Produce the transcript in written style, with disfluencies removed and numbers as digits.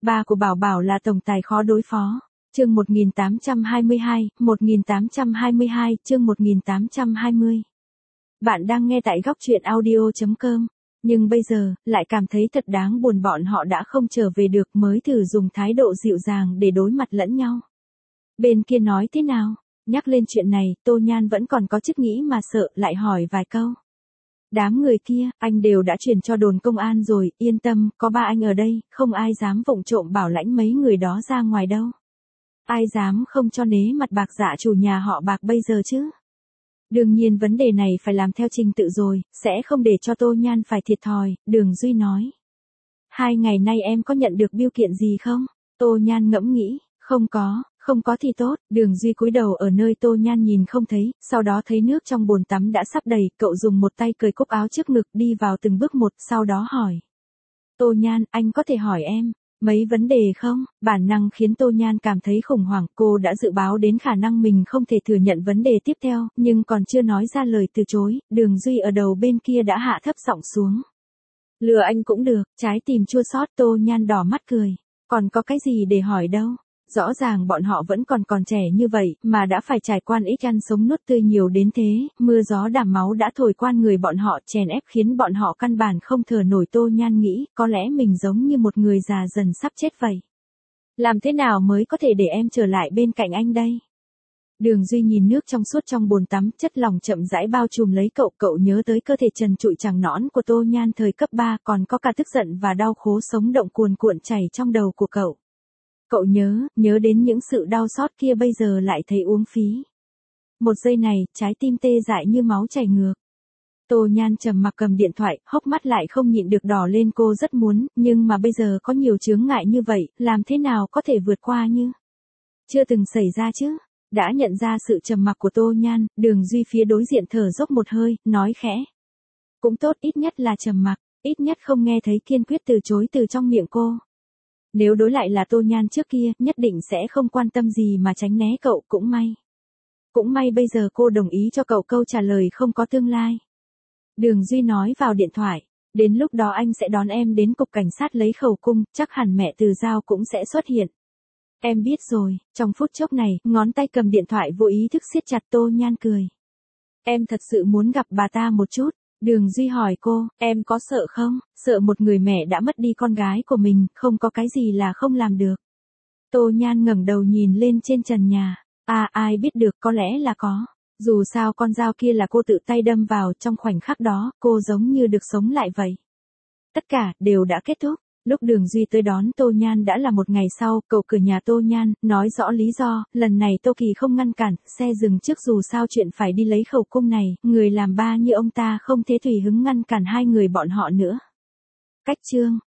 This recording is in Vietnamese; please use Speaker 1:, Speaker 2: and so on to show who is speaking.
Speaker 1: Ba của Bảo Bảo là tổng tài khó đối phó. Chương 1822, chương 1820. Bạn đang nghe tại góc truyện audio.com. Nhưng bây giờ, lại cảm thấy thật đáng buồn, bọn họ đã không trở về được, mới thử dùng thái độ dịu dàng để đối mặt lẫn nhau. Bên kia nói thế nào? Nhắc lên chuyện này, Tô Nhan vẫn còn có chút nghĩ mà sợ, lại hỏi vài câu. Đám người kia, anh đều đã chuyển cho đồn công an rồi, yên tâm, có ba anh ở đây, không ai dám vụng trộm bảo lãnh mấy người đó ra ngoài đâu. Ai dám không cho nế mặt Bạc dạ chủ nhà họ Bạc bây giờ chứ? Đương nhiên vấn đề này phải làm theo trình tự rồi, sẽ không để cho Tô Nhan phải thiệt thòi, Đường Duy nói. 2 ngày nay em có nhận được bưu kiện gì không? Tô Nhan ngẫm nghĩ, không có thì tốt, Đường Duy cúi đầu ở nơi Tô Nhan nhìn không thấy, sau đó thấy nước trong bồn tắm đã sắp đầy, cậu dùng một tay cởi cúc áo trước ngực đi vào từng bước một, sau đó hỏi. Tô Nhan, anh có thể hỏi em mấy vấn đề không? Bản năng khiến Tô Nhan cảm thấy khủng hoảng, cô đã dự báo đến khả năng mình không thể thừa nhận vấn đề tiếp theo, nhưng còn chưa nói ra lời từ chối, Đường Duy ở đầu bên kia đã hạ thấp giọng xuống. Lừa anh cũng được, trái tim chua xót. Tô Nhan đỏ mắt cười. Còn có cái gì để hỏi đâu? Rõ ràng bọn họ vẫn còn trẻ như vậy, mà đã phải trải qua ít ăn sống nuốt tươi nhiều đến thế, mưa gió đàm máu đã thổi qua người bọn họ, chèn ép khiến bọn họ căn bản không thở nổi. Tô Nhan nghĩ, có lẽ mình giống như một người già dần sắp chết vậy. Làm thế nào mới có thể để em trở lại bên cạnh anh đây? Đường Duy nhìn nước trong suốt trong bồn tắm, chất lỏng chậm rãi bao trùm lấy cậu nhớ tới cơ thể trần trụi trắng nõn của Tô Nhan thời cấp 3, còn có cả tức giận và đau khổ sống động cuồn cuộn chảy trong đầu của cậu. Cậu nhớ đến những sự đau xót kia bây giờ lại thấy uổng phí. Một giây này, trái tim tê dại như máu chảy ngược. Tô Nhan trầm mặc cầm điện thoại, hốc mắt lại không nhịn được đỏ lên. Cô rất muốn, nhưng mà bây giờ có nhiều chướng ngại như vậy, làm thế nào có thể vượt qua như chưa từng xảy ra chứ? Đã nhận ra sự trầm mặc của Tô Nhan, Đường Duy phía đối diện thở dốc một hơi, nói khẽ. Cũng tốt, ít nhất là trầm mặc, ít nhất không nghe thấy kiên quyết từ chối từ trong miệng cô. Nếu đối lại là Tô Nhan trước kia, nhất định sẽ không quan tâm gì mà tránh né cậu, cũng may. Cũng may bây giờ cô đồng ý cho cậu câu trả lời không có tương lai. Đường Duy nói vào điện thoại, đến lúc đó anh sẽ đón em đến cục cảnh sát lấy khẩu cung, chắc hẳn mẹ Từ Giao cũng sẽ xuất hiện. Em biết rồi. Trong phút chốc này, ngón tay cầm điện thoại vô ý thức siết chặt. Tô Nhan cười. Em thật sự muốn gặp bà ta một chút. Đường Duy hỏi cô, em có sợ không? Sợ một người mẹ đã mất đi con gái của mình, không có cái gì là không làm được. Tô Nhan ngẩng đầu nhìn lên trên trần nhà. Ai biết được, có lẽ là có. Dù sao con dao kia là cô tự tay đâm vào, trong khoảnh khắc đó, cô giống như được sống lại vậy. Tất cả, đều đã kết thúc. Lúc Đường Duy tới đón Tô Nhan đã là một ngày sau, cậu cửa nhà Tô Nhan, nói rõ lý do, lần này Tô Kỳ không ngăn cản, xe dừng trước dù sao chuyện phải đi lấy khẩu cung này, người làm ba như ông ta không thể tùy hứng ngăn cản hai người bọn họ nữa. Cách chương.